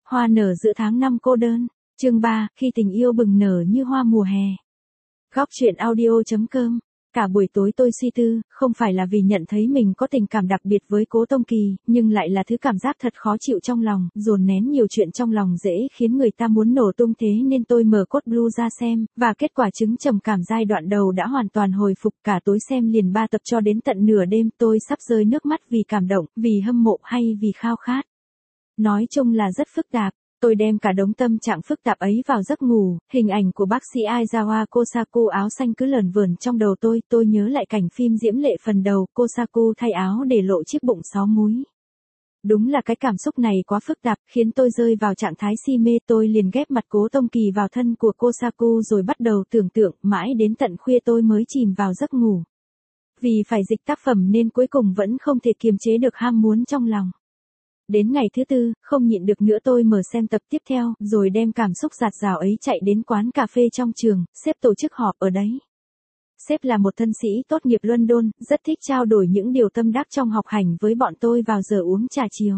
Hoa nở giữa tháng 5 cô đơn. Chương 3, khi tình yêu bừng nở như hoa mùa hè. Góc truyện audio.com. Cả buổi tối tôi suy tư, không phải là vì nhận thấy mình có tình cảm đặc biệt với Cố Tông Kỳ, nhưng lại là thứ cảm giác thật khó chịu trong lòng, dồn nén nhiều chuyện trong lòng dễ khiến người ta muốn nổ tung, thế nên tôi mở Code Blue ra xem, và kết quả chứng trầm cảm giai đoạn đầu đã hoàn toàn hồi phục. Cả tối xem liền 3 tập cho đến tận nửa đêm, tôi sắp rơi nước mắt vì cảm động, vì hâm mộ hay vì khao khát. Nói chung là rất phức tạp. Tôi đem cả đống tâm trạng phức tạp ấy vào giấc ngủ, hình ảnh của bác sĩ Aizawa Kosaku áo xanh cứ lởn vởn trong đầu tôi nhớ lại cảnh phim diễm lệ phần đầu, Kosaku thay áo để lộ chiếc bụng 6 múi. Đúng là cái cảm xúc này quá phức tạp, khiến tôi rơi vào trạng thái si mê, tôi liền ghép mặt Cố Tông Kỳ vào thân của Kosaku rồi bắt đầu tưởng tượng, mãi đến tận khuya tôi mới chìm vào giấc ngủ. Vì phải dịch tác phẩm nên cuối cùng vẫn không thể kiềm chế được ham muốn trong lòng. Đến ngày thứ tư, không nhịn được nữa tôi mở xem tập tiếp theo, rồi đem cảm xúc dạt dào ấy chạy đến quán cà phê trong trường, sếp tổ chức họp ở đấy. Sếp là một thân sĩ tốt nghiệp London, rất thích trao đổi những điều tâm đắc trong học hành với bọn tôi vào giờ uống trà chiều.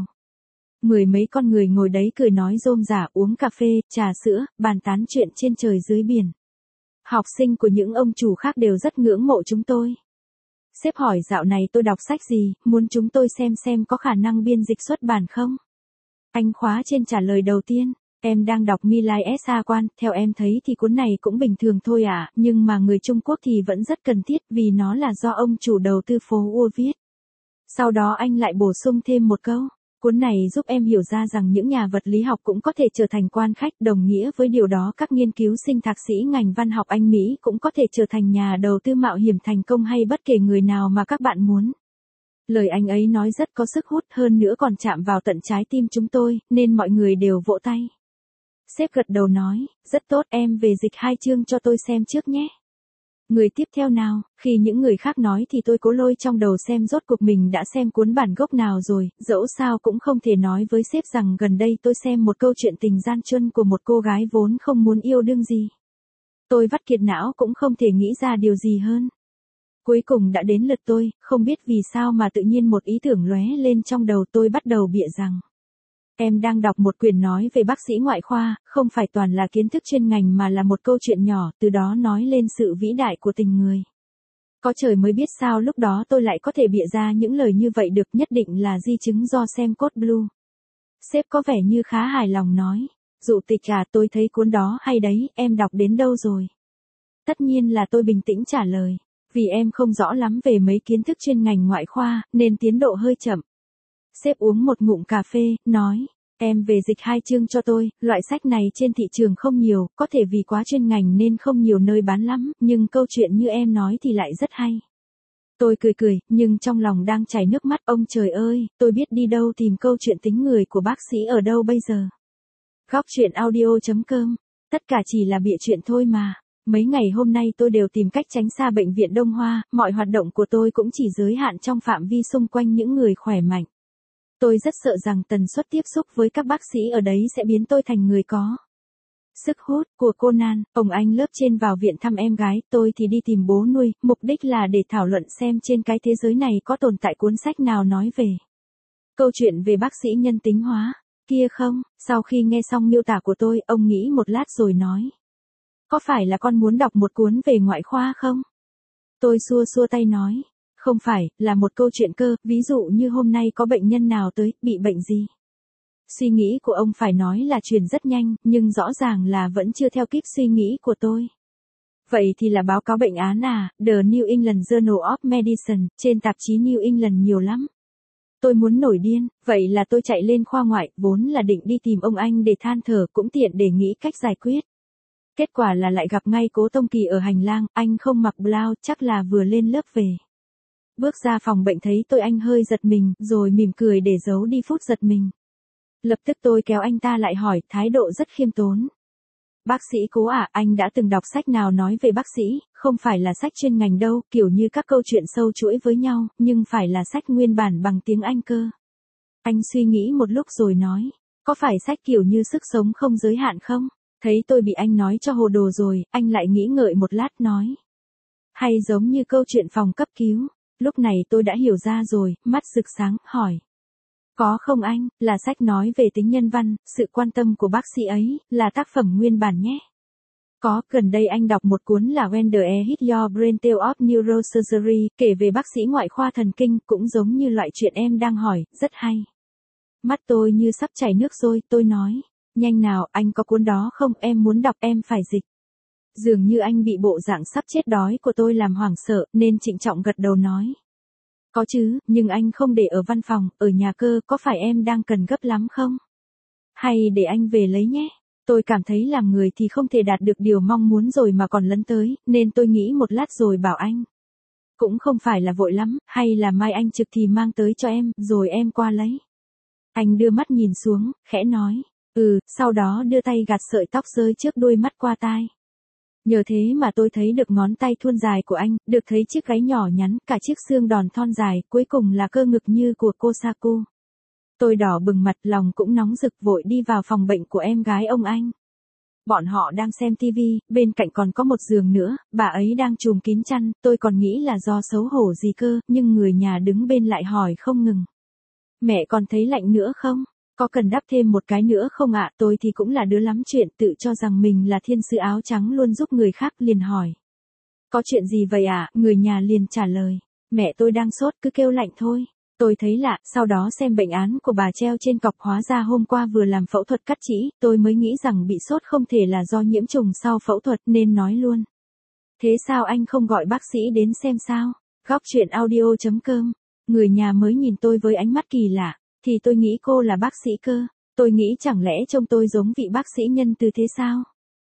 10 mấy con người ngồi đấy cười nói rôm rả, uống cà phê, trà sữa, bàn tán chuyện trên trời dưới biển. Học sinh của những ông chủ khác đều rất ngưỡng mộ chúng tôi. Sếp hỏi dạo này tôi đọc sách gì, muốn chúng tôi xem có khả năng biên dịch xuất bản không? Anh khóa trên trả lời đầu tiên, em đang đọc My Life as a Quan, theo em thấy thì cuốn này cũng bình thường thôi ạ, nhưng mà người Trung Quốc thì vẫn rất cần thiết vì nó là do ông chủ đầu tư phố Ua viết. Sau đó anh lại bổ sung thêm một câu, cuốn này giúp em hiểu ra rằng những nhà vật lý học cũng có thể trở thành quan khách, đồng nghĩa với điều đó các nghiên cứu sinh thạc sĩ ngành văn học Anh Mỹ cũng có thể trở thành nhà đầu tư mạo hiểm thành công hay bất kể người nào mà các bạn muốn. Lời anh ấy nói rất có sức hút, hơn nữa còn chạm vào tận trái tim chúng tôi, nên mọi người đều vỗ tay. Sếp gật đầu nói, rất tốt, em về dịch 2 chương cho tôi xem trước nhé. Người tiếp theo nào, khi những người khác nói thì tôi cố lôi trong đầu xem rốt cuộc mình đã xem cuốn bản gốc nào rồi, dẫu sao cũng không thể nói với sếp rằng gần đây tôi xem một câu chuyện tình gian truân của một cô gái vốn không muốn yêu đương gì. Tôi vắt kiệt não cũng không thể nghĩ ra điều gì hơn. Cuối cùng đã đến lượt tôi, không biết vì sao mà tự nhiên một ý tưởng lóe lên trong đầu tôi, bắt đầu bịa rằng em đang đọc một quyển nói về bác sĩ ngoại khoa, không phải toàn là kiến thức chuyên ngành mà là một câu chuyện nhỏ, từ đó nói lên sự vĩ đại của tình người. Có trời mới biết sao lúc đó tôi lại có thể bịa ra những lời như vậy được, nhất định là di chứng do xem Code Blue. Sếp có vẻ như khá hài lòng nói, Dụ tịch à, tôi thấy cuốn đó hay đấy, em đọc đến đâu rồi? Tất nhiên là tôi bình tĩnh trả lời, vì em không rõ lắm về mấy kiến thức chuyên ngành ngoại khoa, nên tiến độ hơi chậm. Sếp uống một ngụm cà phê, nói, em về dịch 2 chương cho tôi, loại sách này trên thị trường không nhiều, có thể vì quá chuyên ngành nên không nhiều nơi bán lắm, nhưng câu chuyện như em nói thì lại rất hay. Tôi cười, nhưng trong lòng đang chảy nước mắt, ông trời ơi, tôi biết đi đâu tìm câu chuyện tính người của bác sĩ ở đâu bây giờ. Góc truyện audio.com, tất cả chỉ là bịa chuyện thôi mà. Mấy ngày hôm nay tôi đều tìm cách tránh xa bệnh viện Đông Hoa, mọi hoạt động của tôi cũng chỉ giới hạn trong phạm vi xung quanh những người khỏe mạnh. Tôi rất sợ rằng tần suất tiếp xúc với các bác sĩ ở đấy sẽ biến tôi thành người có sức hút của Conan. Ông anh lớp trên vào viện thăm em gái, tôi thì đi tìm bố nuôi, mục đích là để thảo luận xem trên cái thế giới này có tồn tại cuốn sách nào nói về câu chuyện về bác sĩ nhân tính hóa kia không. Sau khi nghe xong miêu tả của tôi, ông nghĩ một lát rồi nói, có phải là con muốn đọc một cuốn về ngoại khoa không? Tôi xua tay nói, không phải, là một câu chuyện cơ, ví dụ như hôm nay có bệnh nhân nào tới, bị bệnh gì. Suy nghĩ của ông phải nói là truyền rất nhanh, nhưng rõ ràng là vẫn chưa theo kịp suy nghĩ của tôi. Vậy thì là báo cáo bệnh án à, The New England Journal of Medicine, trên tạp chí New England nhiều lắm. Tôi muốn nổi điên, vậy là tôi chạy lên khoa ngoại, vốn là định đi tìm ông anh để than thở, cũng tiện để nghĩ cách giải quyết. Kết quả là lại gặp ngay Cố Tông Kỳ ở hành lang, anh không mặc blouse, chắc là vừa lên lớp về. Bước ra phòng bệnh thấy tôi anh hơi giật mình, rồi mỉm cười để giấu đi phút giật mình. Lập tức tôi kéo anh ta lại hỏi, thái độ rất khiêm tốn. Bác sĩ Cố à, anh đã từng đọc sách nào nói về bác sĩ, không phải là sách chuyên ngành đâu, kiểu như các câu chuyện sâu chuỗi với nhau, nhưng phải là sách nguyên bản bằng tiếng Anh cơ. Anh suy nghĩ một lúc rồi nói, có phải sách kiểu như sức sống không giới hạn không? Thấy tôi bị anh nói cho hồ đồ rồi, anh lại nghĩ ngợi một lát nói, hay giống như câu chuyện phòng cấp cứu. Lúc này tôi đã hiểu ra rồi, mắt rực sáng, hỏi, Có không anh, là sách nói về tính nhân văn, sự quan tâm của bác sĩ ấy, là tác phẩm nguyên bản nhé. Có, gần đây anh đọc một cuốn là When the Air Hit Your Brain Tale of Neurosurgery, kể về bác sĩ ngoại khoa thần kinh, cũng giống như loại chuyện em đang hỏi, rất hay. Mắt tôi như sắp chảy nước rồi, tôi nói. Nhanh nào, anh có cuốn đó không, em muốn đọc, em phải dịch. Dường như anh bị bộ dạng sắp chết đói của tôi làm hoảng sợ, nên trịnh trọng gật đầu nói. Có chứ, nhưng anh không để ở văn phòng, ở nhà cơ, có phải em đang cần gấp lắm không? Hay để anh về lấy nhé. Tôi cảm thấy làm người thì không thể đạt được điều mong muốn rồi mà còn lấn tới, nên tôi nghĩ một lát rồi bảo anh. Cũng không phải là vội lắm, hay là mai anh trực thì mang tới cho em, rồi em qua lấy. Anh đưa mắt nhìn xuống, khẽ nói. Sau đó đưa tay gạt sợi tóc rơi trước đuôi mắt qua tai. Nhờ thế mà tôi thấy được ngón tay thuôn dài của anh, được thấy chiếc gáy nhỏ nhắn, cả chiếc xương đòn thon dài, cuối cùng là cơ ngực như của cô Saku. Tôi đỏ bừng mặt, lòng cũng nóng rực, vội đi vào phòng bệnh của em gái ông anh. Bọn họ đang xem tivi, bên cạnh còn có một giường nữa, bà ấy đang trùm kín chăn, tôi còn nghĩ là do xấu hổ gì cơ, nhưng người nhà đứng bên lại hỏi không ngừng. Mẹ còn thấy lạnh nữa không? Có cần đắp thêm một cái nữa không ạ? Tôi thì cũng là đứa lắm chuyện, tự cho rằng mình là thiên sứ áo trắng luôn giúp người khác, liền hỏi. Có chuyện gì vậy ạ? Người nhà liền trả lời. Mẹ tôi đang sốt, cứ kêu lạnh thôi. Tôi thấy lạ, sau đó xem bệnh án của bà treo trên cọc, hóa ra hôm qua vừa làm phẫu thuật cắt chỉ, tôi mới nghĩ rằng bị sốt không thể là do nhiễm trùng sau phẫu thuật nên nói luôn. Thế sao anh không gọi bác sĩ đến xem sao? Góc chuyện audio.com. Người nhà mới nhìn tôi với ánh mắt kỳ lạ, thì tôi nghĩ cô là bác sĩ cơ. Tôi nghĩ chẳng lẽ trông tôi giống vị bác sĩ nhân từ thế sao?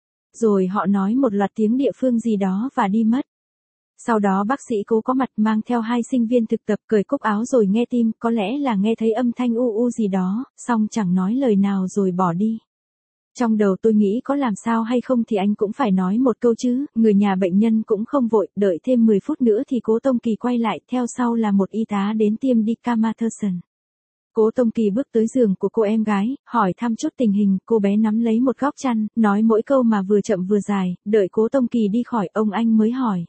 Rồi họ nói một loạt tiếng địa phương gì đó và đi mất. Sau đó bác sĩ Cố có mặt mang theo 2 sinh viên thực tập, cởi cúc áo rồi nghe tim, có lẽ là nghe thấy âm thanh u u gì đó, xong chẳng nói lời nào rồi bỏ đi. Trong đầu tôi nghĩ có làm sao hay không thì anh cũng phải nói một câu chứ, người nhà bệnh nhân cũng không vội, đợi thêm 10 phút nữa thì Cố Tông Kỳ quay lại, theo sau là một y tá đến tiêm Dexamethasone. Cố Tông Kỳ bước tới giường của cô em gái, hỏi thăm chút tình hình, cô bé nắm lấy một góc chăn, nói mỗi câu mà vừa chậm vừa dài, đợi Cố Tông Kỳ đi khỏi, ông anh mới hỏi.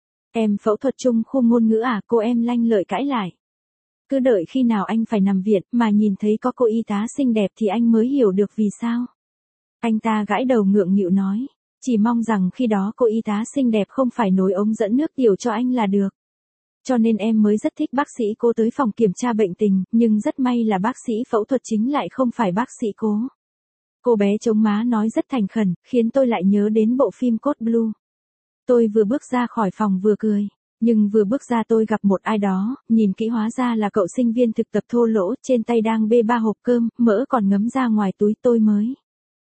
Em phẫu thuật chung khu ngôn ngữ à? Cô em lanh lợi cãi lại. Cứ đợi khi nào anh phải nằm viện, mà nhìn thấy có cô y tá xinh đẹp thì anh mới hiểu được vì sao. Anh ta gãi đầu ngượng nghịu nói. Chỉ mong rằng khi đó cô y tá xinh đẹp không phải nối ống dẫn nước tiểu cho anh là được. Cho nên em mới rất thích bác sĩ Cố tới phòng kiểm tra bệnh tình, nhưng rất may là bác sĩ phẫu thuật chính lại không phải bác sĩ Cố. Cô bé chống má nói rất thành khẩn, khiến tôi lại nhớ đến bộ phim Code Blue. Tôi vừa bước ra khỏi phòng vừa cười, nhưng vừa bước ra tôi gặp một ai đó, nhìn kỹ hóa ra là cậu sinh viên thực tập thô lỗ, trên tay đang bê 3 hộp cơm, mỡ còn ngấm ra ngoài túi. Tôi mới.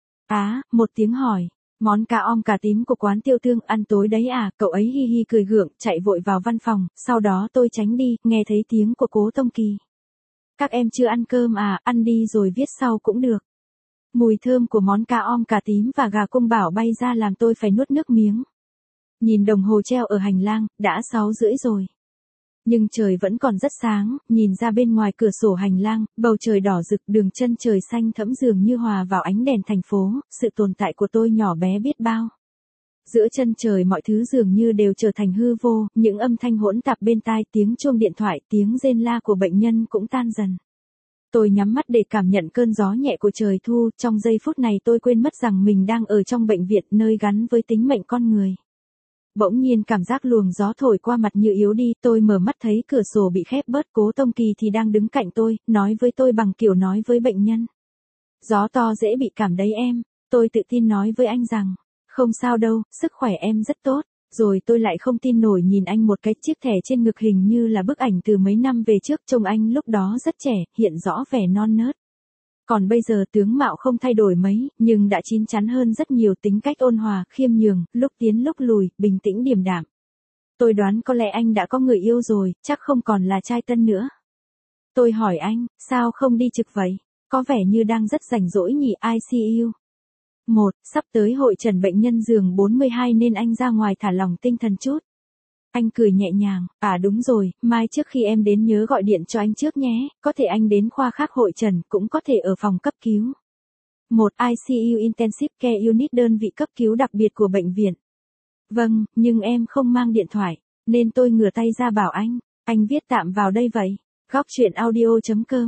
Một tiếng hỏi, món cá om cà tím của quán Tiêu Thương ăn tối đấy à? Cậu ấy hi hi cười gượng, chạy vội vào văn phòng, sau đó tôi tránh đi, nghe thấy tiếng của Cố Tông Kỳ. Các em chưa ăn cơm à? Ăn đi rồi viết sau cũng được. Mùi thơm của món cá om cà tím và gà cung bảo bay ra làm tôi phải nuốt nước miếng. Nhìn đồng hồ treo ở hành lang, đã 6:30 rồi. Nhưng trời vẫn còn rất sáng, nhìn ra bên ngoài cửa sổ hành lang, bầu trời đỏ rực, đường chân trời xanh thẫm dường như hòa vào ánh đèn thành phố, sự tồn tại của tôi nhỏ bé biết bao. Giữa chân trời mọi thứ dường như đều trở thành hư vô, những âm thanh hỗn tạp bên tai, tiếng chuông điện thoại, tiếng rên la của bệnh nhân cũng tan dần. Tôi nhắm mắt để cảm nhận cơn gió nhẹ của trời thu, trong giây phút này tôi quên mất rằng mình đang ở trong bệnh viện, nơi gắn với tính mệnh con người. Bỗng nhiên cảm giác luồng gió thổi qua mặt như yếu đi, tôi mở mắt thấy cửa sổ bị khép bớt, Cố Tông Kỳ thì đang đứng cạnh tôi, nói với tôi bằng kiểu nói với bệnh nhân. Gió to dễ bị cảm đấy em, tôi tự tin nói với anh rằng, không sao đâu, sức khỏe em rất tốt, rồi tôi lại không tin nổi nhìn anh một cái, chiếc thẻ trên ngực hình như là bức ảnh từ mấy năm về trước, trông anh lúc đó rất trẻ, hiện rõ vẻ non nớt. Còn bây giờ tướng mạo không thay đổi mấy, nhưng đã chín chắn hơn rất nhiều, tính cách ôn hòa, khiêm nhường, lúc tiến lúc lùi, bình tĩnh điềm đạm. Tôi đoán có lẽ anh đã có người yêu rồi, chắc không còn là trai tân nữa. Tôi hỏi anh, sao không đi trực vậy? Có vẻ như đang rất rảnh rỗi nhỉ. ICU. Sắp tới hội trần bệnh nhân giường 42 nên anh ra ngoài thả lỏng tinh thần chút. Anh cười nhẹ nhàng, đúng rồi, mai trước khi em đến nhớ gọi điện cho anh trước nhé, có thể anh đến khoa khác hội trần, cũng có thể ở phòng cấp cứu. ICU Intensive Care Unit, đơn vị cấp cứu đặc biệt của bệnh viện. Vâng, nhưng em không mang điện thoại, nên tôi ngửa tay ra bảo anh viết tạm vào đây vậy. Góc chuyện audio.com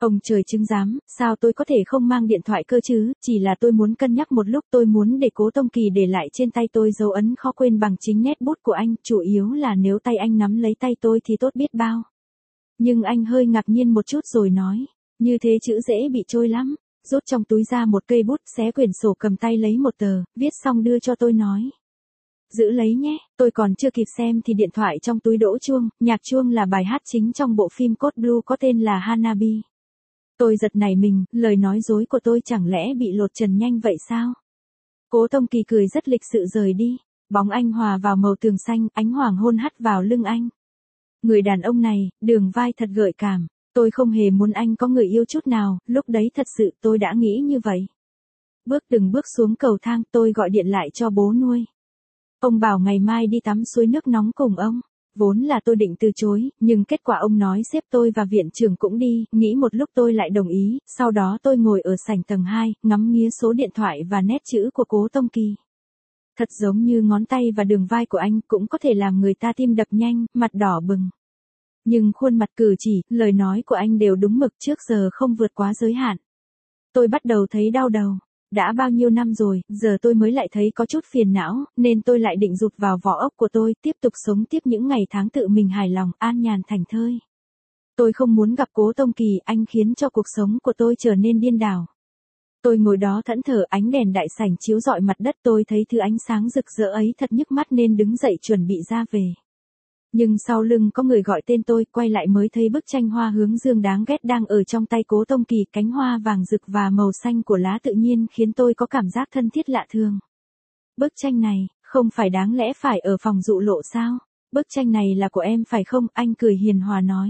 Ông trời chứng giám, sao tôi có thể không mang điện thoại cơ chứ, chỉ là tôi muốn cân nhắc một lúc, tôi muốn để Cố Tông Kỳ để lại trên tay tôi dấu ấn khó quên bằng chính nét bút của anh, chủ yếu là nếu tay anh nắm lấy tay tôi thì tốt biết bao. Nhưng anh hơi ngạc nhiên một chút rồi nói, như thế chữ dễ bị trôi lắm, rút trong túi ra một cây bút, xé quyển sổ, cầm tay lấy một tờ, viết xong đưa cho tôi nói. Giữ lấy nhé, tôi còn chưa kịp xem thì điện thoại trong túi đổ chuông, nhạc chuông là bài hát chính trong bộ phim Code Blue có tên là Hanabi. Tôi giật nảy mình, lời nói dối của tôi chẳng lẽ bị lột trần nhanh vậy sao? Cố Tông Kỳ cười rất lịch sự rời đi, bóng anh hòa vào màu tường xanh, ánh hoàng hôn hắt vào lưng anh. Người đàn ông này, đường vai thật gợi cảm, tôi không hề muốn anh có người yêu chút nào, lúc đấy thật sự tôi đã nghĩ như vậy. Bước từng bước xuống cầu thang, tôi gọi điện lại cho bố nuôi. Ông bảo ngày mai đi tắm suối nước nóng cùng ông. Vốn là tôi định từ chối, nhưng kết quả ông nói sếp tôi và viện trưởng cũng đi, nghĩ một lúc tôi lại đồng ý, sau đó tôi ngồi ở sảnh tầng 2, ngắm nghía số điện thoại và nét chữ của Cố Tông Kỳ. Thật giống như ngón tay và đường vai của anh cũng có thể làm người ta tim đập nhanh, mặt đỏ bừng. Nhưng khuôn mặt, cử chỉ, lời nói của anh đều đúng mực, trước giờ không vượt quá giới hạn. Tôi bắt đầu thấy đau đầu. Đã bao nhiêu năm rồi, giờ tôi mới lại thấy có chút phiền não, nên tôi lại định rụt vào vỏ ốc của tôi, tiếp tục sống tiếp những ngày tháng tự mình hài lòng, an nhàn thảnh thơi. Tôi không muốn gặp Cố Tông Kỳ, anh khiến cho cuộc sống của tôi trở nên điên đảo. Tôi ngồi đó thẫn thờ, ánh đèn đại sảnh chiếu rọi mặt đất, tôi thấy thứ ánh sáng rực rỡ ấy thật nhức mắt nên đứng dậy chuẩn bị ra về. Nhưng sau lưng có người gọi tên tôi, quay lại mới thấy bức tranh hoa hướng dương đáng ghét đang ở trong tay Cố Tông Kỳ, cánh hoa vàng rực và màu xanh của lá tự nhiên khiến tôi có cảm giác thân thiết lạ thường. Bức tranh này, không phải đáng lẽ phải ở phòng dụ lộ sao? Bức tranh này là của em phải không? Anh cười hiền hòa nói.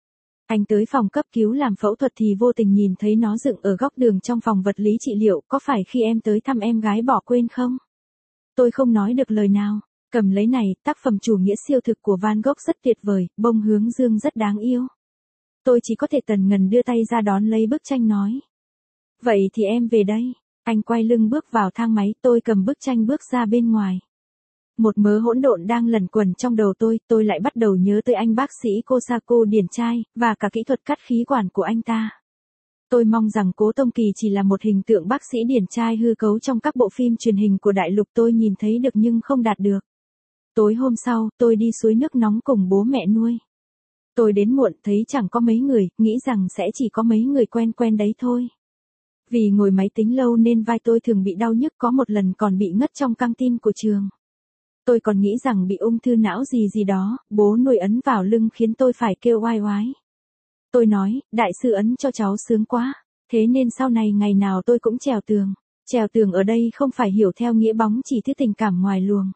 Anh tới phòng cấp cứu làm phẫu thuật thì vô tình nhìn thấy nó dựng ở góc đường trong phòng vật lý trị liệu, có phải khi em tới thăm em gái bỏ quên không? Tôi không nói được lời nào. Cầm lấy này, tác phẩm chủ nghĩa siêu thực của Van Gogh rất tuyệt vời, bông hướng dương rất đáng yêu. Tôi chỉ có thể tần ngần đưa tay ra đón lấy bức tranh nói. Vậy thì em về đây. Anh quay lưng bước vào thang máy, tôi cầm bức tranh bước ra bên ngoài. Một mớ hỗn độn đang lẩn quẩn trong đầu tôi lại bắt đầu nhớ tới anh bác sĩ Kosaku điển trai, và cả kỹ thuật cắt khí quản của anh ta. Tôi mong rằng Cố Tông Kỳ chỉ là một hình tượng bác sĩ điển trai hư cấu trong các bộ phim truyền hình của đại lục tôi nhìn thấy được nhưng không đạt được. Tối hôm sau, tôi đi suối nước nóng cùng bố mẹ nuôi. Tôi đến muộn, thấy chẳng có mấy người, nghĩ rằng sẽ chỉ có mấy người quen quen đấy thôi. Vì ngồi máy tính lâu nên vai tôi thường bị đau nhức, có một lần còn bị ngất trong căng tin của trường. Tôi còn nghĩ rằng bị ung thư não gì đó, bố nuôi ấn vào lưng khiến tôi phải kêu oai oái. Tôi nói, đại sư ấn cho cháu sướng quá, thế nên sau này ngày nào tôi cũng trèo tường. Trèo tường ở đây không phải hiểu theo nghĩa bóng chỉ thứ tình cảm ngoài luồng.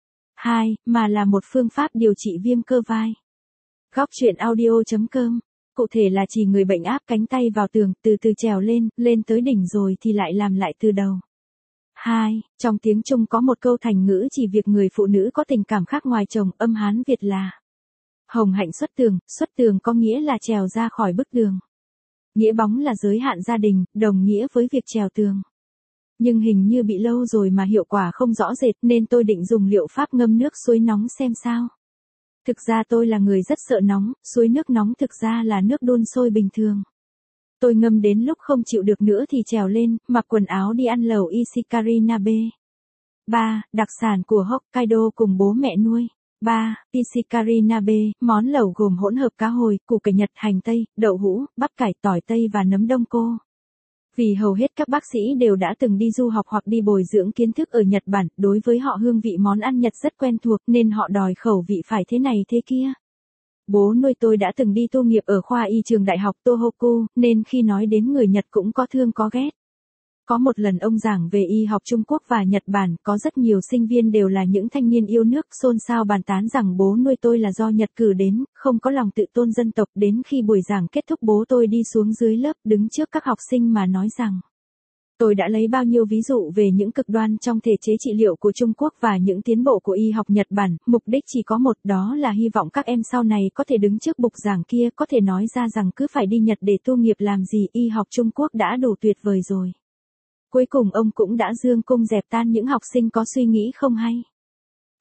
Mà là một phương pháp điều trị viêm cơ vai. Góc truyện audio.com. Cụ thể là chỉ người bệnh áp cánh tay vào tường, từ từ trèo lên tới đỉnh rồi thì lại làm lại từ đầu. Trong tiếng Trung có một câu thành ngữ chỉ việc người phụ nữ có tình cảm khác ngoài chồng, âm Hán Việt là hồng hạnh xuất tường có nghĩa là trèo ra khỏi bức tường. Nghĩa bóng là giới hạn gia đình, đồng nghĩa với việc trèo tường. Nhưng hình như bị lâu rồi mà hiệu quả không rõ rệt nên tôi định dùng liệu pháp ngâm nước suối nóng xem sao. Thực ra tôi là người rất sợ nóng, suối nước nóng thực ra là nước đun sôi bình thường. Tôi ngâm đến lúc không chịu được nữa thì trèo lên, mặc quần áo đi ăn lẩu Ishikari Nabe. 3. Đặc sản của Hokkaido cùng bố mẹ nuôi. 3. Ishikari Nabe, món lẩu gồm hỗn hợp cá hồi, củ cải Nhật, hành tây, đậu hũ, bắp cải, tỏi tây và nấm đông cô. Vì hầu hết các bác sĩ đều đã từng đi du học hoặc đi bồi dưỡng kiến thức ở Nhật Bản, đối với họ hương vị món ăn Nhật rất quen thuộc nên họ đòi khẩu vị phải thế này thế kia. Bố nuôi tôi đã từng đi tu nghiệp ở khoa y trường đại học Tohoku, nên khi nói đến người Nhật cũng có thương có ghét. Có một lần ông giảng về y học Trung Quốc và Nhật Bản, có rất nhiều sinh viên đều là những thanh niên yêu nước, xôn xao bàn tán rằng bố nuôi tôi là do Nhật cử đến, không có lòng tự tôn dân tộc. Đến khi buổi giảng kết thúc, bố tôi đi xuống dưới lớp, đứng trước các học sinh mà nói rằng tôi đã lấy bao nhiêu ví dụ về những cực đoan trong thể chế trị liệu của Trung Quốc và những tiến bộ của y học Nhật Bản, mục đích chỉ có một, đó là hy vọng các em sau này có thể đứng trước bục giảng kia, có thể nói ra rằng cứ phải đi Nhật để tu nghiệp làm gì, y học Trung Quốc đã đủ tuyệt vời rồi. Cuối cùng ông cũng đã dương cung dẹp tan những học sinh có suy nghĩ không hay.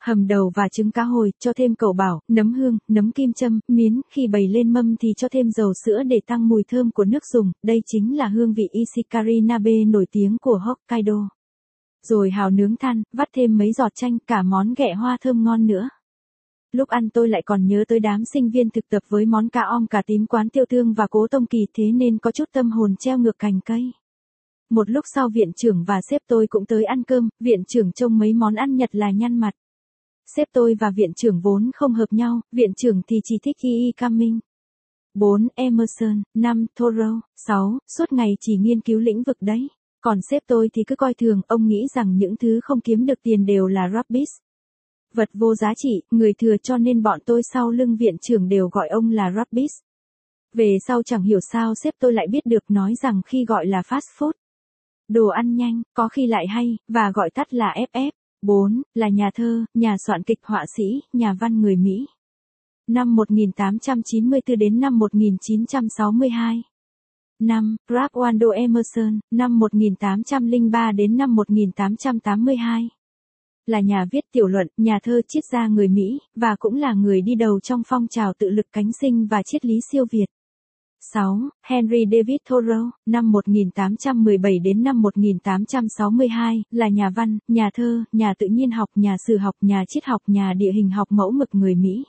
hầm đầu và trứng cá hồi, cho thêm cẩu bảo, nấm hương, nấm kim châm, miến, khi bày lên mâm thì cho thêm dầu sữa để tăng mùi thơm của nước dùng, đây chính là hương vị Ishikari Nabe nổi tiếng của Hokkaido. Rồi hào nướng than, vắt thêm mấy giọt chanh, cả món ghẹ hoa thơm ngon nữa. Lúc ăn tôi lại còn nhớ tới đám sinh viên thực tập với món cá om cà tím quán Tiêu Thương và Cố Tông Kỳ, thế nên có chút tâm hồn treo ngược cành cây. Một lúc sau viện trưởng và sếp tôi cũng tới ăn cơm, viện trưởng trông mấy món ăn Nhật là nhăn mặt. Sếp tôi và viện trưởng vốn không hợp nhau, viện trưởng thì chỉ thích E.E. Cumming. 4. Emerson, 5. Thoreau, 6. Suốt ngày chỉ nghiên cứu lĩnh vực đấy. Còn sếp tôi thì cứ coi thường, ông nghĩ rằng những thứ không kiếm được tiền đều là rubbish. Vật vô giá trị, người thừa, cho nên bọn tôi sau lưng viện trưởng đều gọi ông là rubbish. Về sau chẳng hiểu sao sếp tôi lại biết được, nói rằng khi gọi là fast food, đồ ăn nhanh, có khi lại hay, và gọi tắt là FF. 4. Là nhà thơ, nhà soạn kịch, họa sĩ, nhà văn người Mỹ. Năm 1894 đến năm 1962. 5. Ralph Waldo Emerson, năm 1803 đến năm 1882. Là nhà viết tiểu luận, nhà thơ, triết gia người Mỹ, và cũng là người đi đầu trong phong trào tự lực cánh sinh và triết lý siêu Việt. 6. Henry David Thoreau, năm 1817 đến năm 1862, là nhà văn, nhà thơ, nhà tự nhiên học, nhà sử học, nhà triết học, nhà địa hình học mẫu mực người Mỹ.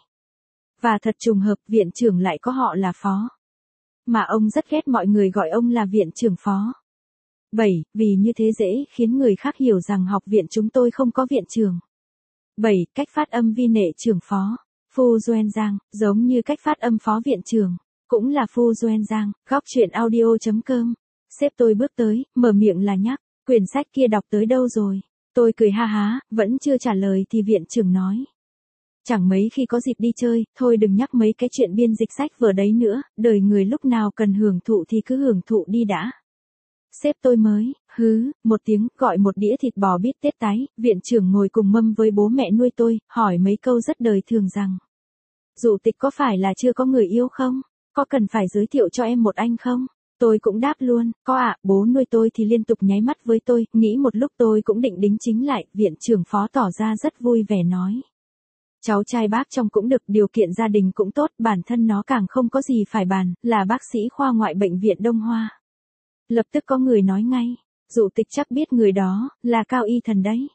Và thật trùng hợp, viện trưởng lại có họ là Phó. Mà ông rất ghét mọi người gọi ông là viện trưởng Phó. 7. Vì như thế dễ khiến người khác hiểu rằng học viện chúng tôi không có viện trưởng. 7. Cách phát âm vi nệ trưởng Phó. Phu Doen Giang, giống như cách phát âm Phó viện trưởng. Cũng là Phu Doen Giang. Góc chuyện audio.com. Sếp tôi bước tới, mở miệng là nhắc, quyển sách kia đọc tới đâu rồi? Tôi cười ha há, vẫn chưa trả lời thì viện trưởng nói. Chẳng mấy khi có dịp đi chơi, thôi đừng nhắc mấy cái chuyện biên dịch sách vở đấy nữa, đời người lúc nào cần hưởng thụ thì cứ hưởng thụ đi đã. Sếp tôi mới, một tiếng, gọi một đĩa thịt bò bít tết tái, viện trưởng ngồi cùng mâm với bố mẹ nuôi tôi, hỏi mấy câu rất đời thường rằng. Dụ tịch có phải là chưa có người yêu không? Có cần phải giới thiệu cho em một anh không? Tôi cũng đáp luôn, có ạ. Bố nuôi tôi thì liên tục nháy mắt với tôi, nghĩ một lúc tôi cũng định đính chính lại, viện trưởng Phó tỏ ra rất vui vẻ nói. Cháu trai bác trông cũng được, điều kiện gia đình cũng tốt, bản thân nó càng không có gì phải bàn, là bác sĩ khoa ngoại bệnh viện Đông Hoa. Lập tức có người nói ngay, dụ tịch chắc biết người đó, là Cao Y Thần đấy.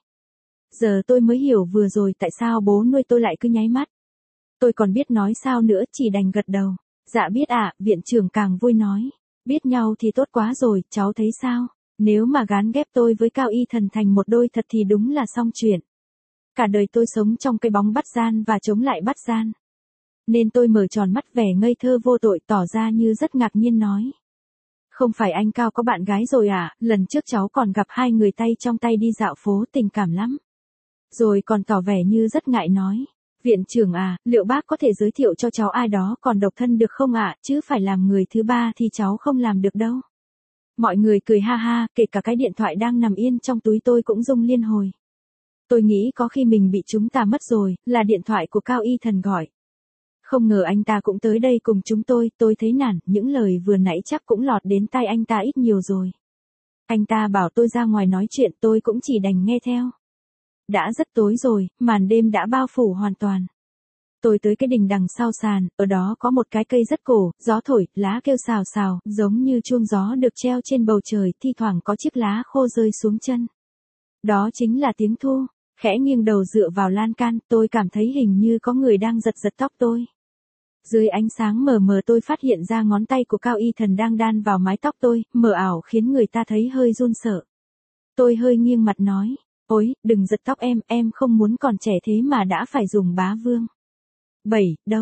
Giờ tôi mới hiểu vừa rồi tại sao bố nuôi tôi lại cứ nháy mắt. Tôi còn biết nói sao nữa, chỉ đành gật đầu. Dạ biết ạ, viện trưởng càng vui nói. Biết nhau thì tốt quá rồi, cháu thấy sao? Nếu mà gán ghép tôi với Cao Y Thần thành một đôi thật thì đúng là xong chuyện. Cả đời tôi sống trong cái bóng bắt gian và chống lại bắt gian. Nên tôi mở tròn mắt vẻ ngây thơ vô tội, tỏ ra như rất ngạc nhiên nói. Không phải anh Cao có bạn gái rồi à, lần trước cháu còn gặp hai người tay trong tay đi dạo phố, tình cảm lắm. Rồi còn tỏ vẻ như rất ngại nói. Viện trưởng à, liệu bác có thể giới thiệu cho cháu ai đó còn độc thân được không ạ, chứ phải làm người thứ ba thì cháu không làm được đâu. Mọi người cười ha ha, kể cả cái điện thoại đang nằm yên trong túi tôi cũng rung liên hồi. Tôi nghĩ có khi mình bị chúng ta mất rồi, là điện thoại của Cao Y Thần gọi. Không ngờ anh ta cũng tới đây cùng chúng tôi thấy nản, những lời vừa nãy chắc cũng lọt đến tai anh ta ít nhiều rồi. Anh ta bảo tôi ra ngoài nói chuyện, tôi cũng chỉ đành nghe theo. Đã rất tối rồi, màn đêm đã bao phủ hoàn toàn. Tôi tới cái đình đằng sau sàn, ở đó có một cái cây rất cổ, gió thổi, lá kêu xào xào, giống như chuông gió được treo trên bầu trời, thi thoảng có chiếc lá khô rơi xuống chân. Đó chính là tiếng thu. Khẽ nghiêng đầu dựa vào lan can, tôi cảm thấy hình như có người đang giật giật tóc tôi. Dưới ánh sáng mờ mờ tôi phát hiện ra ngón tay của Cao Y Thần đang đan vào mái tóc tôi, mờ ảo khiến người ta thấy hơi run sợ. Tôi hơi nghiêng mặt nói, ôi, đừng giật tóc em không muốn còn trẻ thế mà đã phải dùng Bá Vương. 7,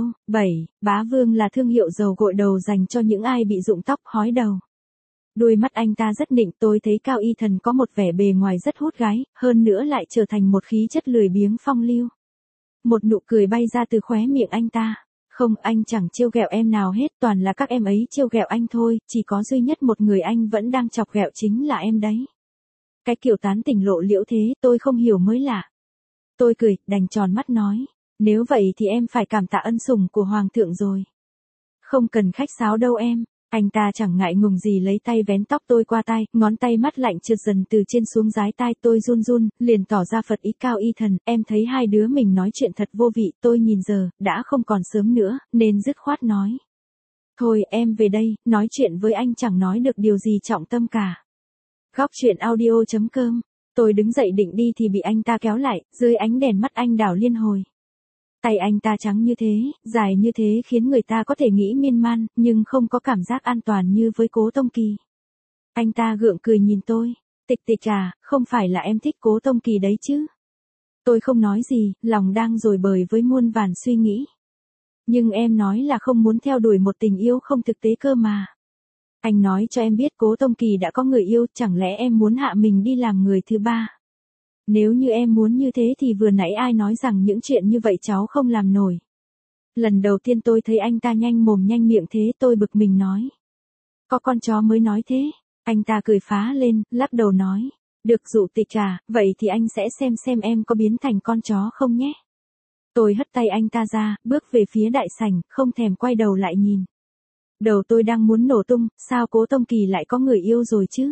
Bá Vương là thương hiệu dầu gội đầu dành cho những ai bị rụng tóc, hói đầu. Đôi mắt anh ta rất nịnh, tôi thấy Cao Y Thần có một vẻ bề ngoài rất hút gái, hơn nữa lại trở thành một khí chất lười biếng phong lưu. Một nụ cười bay ra từ khóe miệng anh ta. Không, anh chẳng trêu ghẹo em nào hết, toàn là các em ấy trêu ghẹo anh thôi, chỉ có duy nhất một người anh vẫn đang chọc ghẹo chính là em đấy. Cái kiểu tán tỉnh lộ liễu thế, tôi không hiểu mới lạ. Tôi cười, đành tròn mắt nói, nếu vậy thì em phải cảm tạ ân sủng của Hoàng thượng rồi. Không cần khách sáo đâu em. Anh ta chẳng ngại ngùng gì lấy tay vén tóc tôi qua tai, ngón tay mắt lạnh trượt dần từ trên xuống dái tai tôi run run, liền tỏ ra Phật ý cao y thần, em thấy hai đứa mình nói chuyện thật vô vị, tôi nhìn giờ, đã không còn sớm nữa, nên dứt khoát nói. Thôi em về đây, nói chuyện với anh chẳng nói được điều gì trọng tâm cả. Góc chuyện audio.com. Tôi đứng dậy định đi thì bị anh ta kéo lại, dưới ánh đèn mắt anh đảo liên hồi. Tay anh ta trắng như thế, dài như thế khiến người ta có thể nghĩ miên man, nhưng không có cảm giác an toàn như với Cố Tông Kỳ. Anh ta gượng cười nhìn tôi, Tịch Tịch à, không phải là em thích Cố Tông Kỳ đấy chứ. Tôi không nói gì, lòng đang dồi bời với muôn vàn suy nghĩ. Nhưng em nói là không muốn theo đuổi một tình yêu không thực tế cơ mà. Anh nói cho em biết Cố Tông Kỳ đã có người yêu, chẳng lẽ em muốn hạ mình đi làm người thứ ba? Nếu như em muốn như thế thì vừa nãy ai nói rằng những chuyện như vậy cháu không làm nổi. Lần đầu tiên tôi thấy anh ta nhanh mồm nhanh miệng thế tôi bực mình nói. Có con chó mới nói thế. Anh ta cười phá lên, lắc đầu nói. Được Dụ Tịch à, vậy thì anh sẽ xem em có biến thành con chó không nhé. Tôi hất tay anh ta ra, bước về phía đại sảnh, không thèm quay đầu lại nhìn. Đầu tôi đang muốn nổ tung, sao Cố Tông Kỳ lại có người yêu rồi chứ?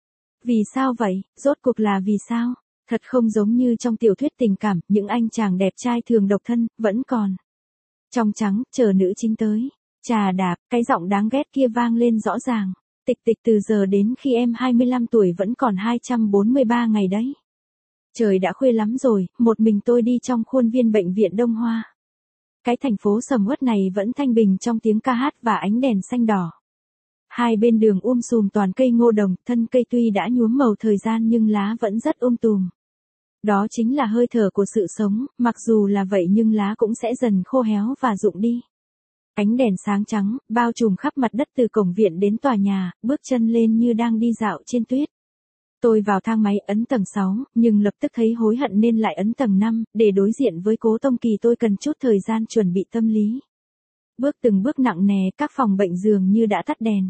Vì sao vậy, rốt cuộc là vì sao? Thật không giống như trong tiểu thuyết tình cảm, những anh chàng đẹp trai thường độc thân, vẫn còn. Trong trắng, chờ nữ chính tới. Chà đạp, cái giọng đáng ghét kia vang lên rõ ràng. Tịch Tịch từ giờ đến khi em 25 tuổi vẫn còn 243 ngày đấy. Trời đã khuya lắm rồi, một mình tôi đi trong khuôn viên bệnh viện Đông Hoa. Cái thành phố sầm uất này vẫn thanh bình trong tiếng ca hát và ánh đèn xanh đỏ. Hai bên đường sùm toàn cây ngô đồng, thân cây tuy đã nhuốm màu thời gian nhưng lá vẫn rất tùm. Đó chính là hơi thở của sự sống, mặc dù là vậy nhưng lá cũng sẽ dần khô héo và rụng đi. Ánh đèn sáng trắng, bao trùm khắp mặt đất từ cổng viện đến tòa nhà, bước chân lên như đang đi dạo trên tuyết. Tôi vào thang máy ấn tầng 6, nhưng lập tức thấy hối hận nên lại ấn tầng 5, để đối diện với Cố Tông Kỳ tôi cần chút thời gian chuẩn bị tâm lý. Bước từng bước nặng nề, các phòng bệnh dường như đã tắt đèn.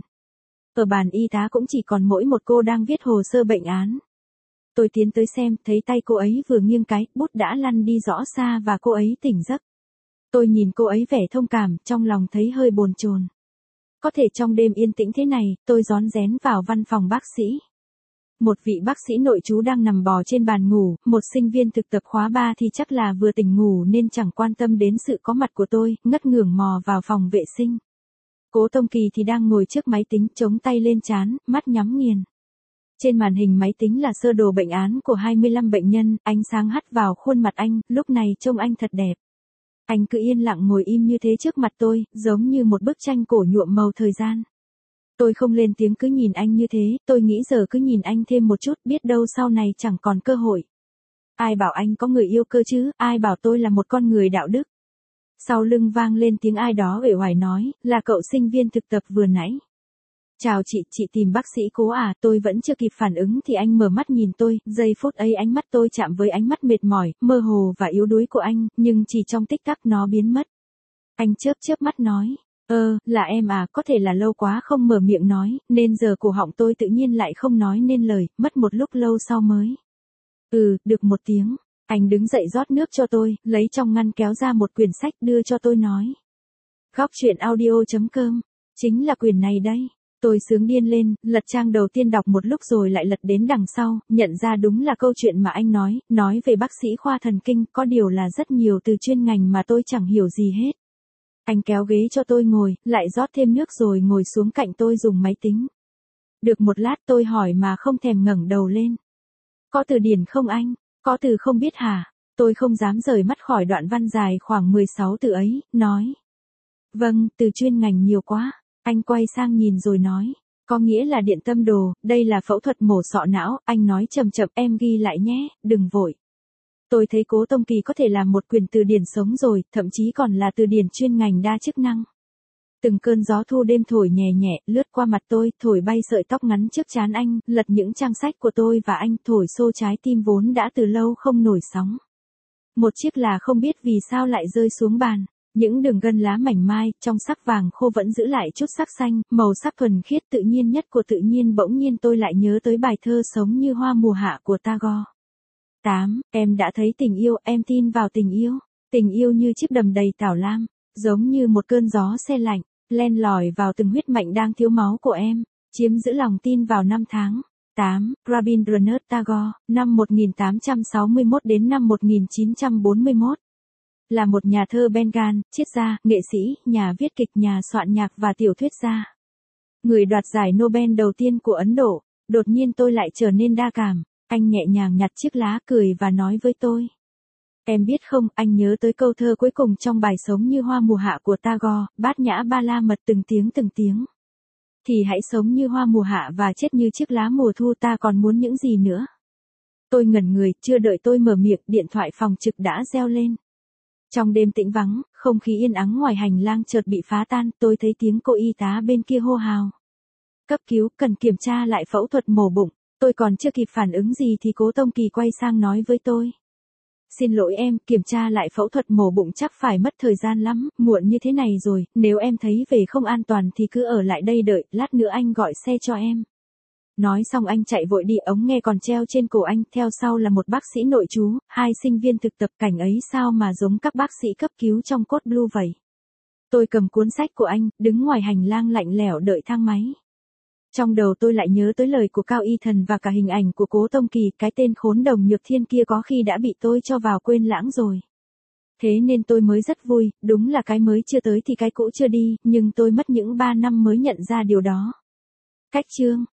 Ở bàn y tá cũng chỉ còn mỗi một cô đang viết hồ sơ bệnh án. Tôi tiến tới xem, thấy tay cô ấy vừa nghiêng cái, bút đã lăn đi rõ xa và cô ấy tỉnh giấc. Tôi nhìn cô ấy vẻ thông cảm, trong lòng thấy hơi bồn chồn. Có thể trong đêm yên tĩnh thế này, tôi rón rén vào văn phòng bác sĩ. Một vị bác sĩ nội trú đang nằm bò trên bàn ngủ, một sinh viên thực tập khóa 3 thì chắc là vừa tỉnh ngủ nên chẳng quan tâm đến sự có mặt của tôi, ngất ngưởng mò vào phòng vệ sinh. Cố Tông Kỳ thì đang ngồi trước máy tính, chống tay lên trán, mắt nhắm nghiền. Trên màn hình máy tính là sơ đồ bệnh án của 25 bệnh nhân, ánh sáng hắt vào khuôn mặt anh, lúc này trông anh thật đẹp. Anh cứ yên lặng ngồi im như thế trước mặt tôi, giống như một bức tranh cổ nhuộm màu thời gian. Tôi không lên tiếng cứ nhìn anh như thế, tôi nghĩ giờ cứ nhìn anh thêm một chút, biết đâu sau này chẳng còn cơ hội. Ai bảo anh có người yêu cơ chứ, ai bảo tôi là một con người đạo đức. Sau lưng vang lên tiếng ai đó uể oải nói, là cậu sinh viên thực tập vừa nãy. Chào chị tìm bác sĩ Cố à, tôi vẫn chưa kịp phản ứng thì anh mở mắt nhìn tôi, giây phút ấy ánh mắt tôi chạm với ánh mắt mệt mỏi, mơ hồ và yếu đuối của anh, nhưng chỉ trong tích tắc nó biến mất. Anh chớp mắt nói, là em à, có thể là lâu quá không mở miệng nói, nên giờ cổ họng tôi tự nhiên lại không nói nên lời, mất một lúc lâu sau mới. Được một tiếng, anh đứng dậy rót nước cho tôi, lấy trong ngăn kéo ra một quyển sách đưa cho tôi nói. Góc chuyện audio.com, chính là quyển này đây. Tôi sướng điên lên, lật trang đầu tiên đọc một lúc rồi lại lật đến đằng sau, nhận ra đúng là câu chuyện mà anh nói về bác sĩ khoa thần kinh, có điều là rất nhiều từ chuyên ngành mà tôi chẳng hiểu gì hết. Anh kéo ghế cho tôi ngồi, lại rót thêm nước rồi ngồi xuống cạnh tôi dùng máy tính. Được một lát tôi hỏi mà không thèm ngẩng đầu lên. Có từ điển không anh? Có từ không biết hả? Tôi không dám rời mắt khỏi đoạn văn dài khoảng 16 từ ấy, nói. Vâng, từ chuyên ngành nhiều quá. Anh quay sang nhìn rồi nói. Có nghĩa là điện tâm đồ, đây là phẫu thuật mổ sọ não, anh nói chậm chậm em ghi lại nhé, đừng vội. Tôi thấy Cố Tông Kỳ có thể là một quyển từ điển sống rồi, thậm chí còn là từ điển chuyên ngành đa chức năng. Từng cơn gió thu đêm thổi nhẹ nhẹ, lướt qua mặt tôi, thổi bay sợi tóc ngắn trước trán anh, lật những trang sách của tôi và anh, thổi xô trái tim vốn đã từ lâu không nổi sóng. Một chiếc là không biết vì sao lại rơi xuống bàn. Những đường gân lá mảnh mai, trong sắc vàng khô vẫn giữ lại chút sắc xanh, màu sắc thuần khiết tự nhiên nhất của tự nhiên. Bỗng nhiên tôi lại nhớ tới bài thơ Sống như hoa mùa hạ của Tagore. 8. Em đã thấy tình yêu, em tin vào tình yêu. Tình yêu như chiếc đầm đầy tảo lam, giống như một cơn gió se lạnh. len lỏi vào từng huyết mạch đang thiếu máu của em, chiếm giữ lòng tin vào năm tháng. 8. Rabindranath Tagore, năm 1861 đến năm 1941. Là một nhà thơ Bengal, triết gia, nghệ sĩ, nhà viết kịch, nhà soạn nhạc và tiểu thuyết gia. Người đoạt giải Nobel đầu tiên của Ấn Độ. Đột nhiên tôi lại trở nên đa cảm. Anh nhẹ nhàng nhặt chiếc lá, cười và nói với tôi. Em biết không, anh nhớ tới câu thơ cuối cùng trong bài Sống như hoa mùa hạ của Tagore, bát nhã ba la mật từng tiếng. Thì hãy sống như hoa mùa hạ và chết như chiếc lá mùa thu, ta còn muốn những gì nữa. Tôi ngẩn người, chưa đợi tôi mở miệng, điện thoại phòng trực đã reo lên. Trong đêm tĩnh vắng, không khí yên ắng ngoài hành lang chợt bị phá tan, tôi thấy tiếng cô y tá bên kia hô hào. Cấp cứu, cần kiểm tra lại phẫu thuật mổ bụng. Tôi còn chưa kịp phản ứng gì thì Cố Tông Kỳ quay sang nói với tôi. Xin lỗi em, kiểm tra lại phẫu thuật mổ bụng chắc phải mất thời gian lắm, muộn như thế này rồi, nếu em thấy về không an toàn thì cứ ở lại đây đợi, lát nữa anh gọi xe cho em. Nói xong anh chạy vội đi, ống nghe còn treo trên cổ anh, theo sau là một bác sĩ nội trú, 2 sinh viên thực tập, cảnh ấy sao mà giống các bác sĩ cấp cứu trong Code Blue vậy. Tôi cầm cuốn sách của anh, đứng ngoài hành lang lạnh lẽo đợi thang máy. Trong đầu tôi lại nhớ tới lời của Cao Y Thần và cả hình ảnh của Cố Tông Kỳ, cái tên khốn Đồng Nhược Thiên kia có khi đã bị tôi cho vào quên lãng rồi. Thế nên tôi mới rất vui, đúng là cái mới chưa tới thì cái cũ chưa đi, nhưng tôi mất những 3 năm mới nhận ra điều đó. Cách chương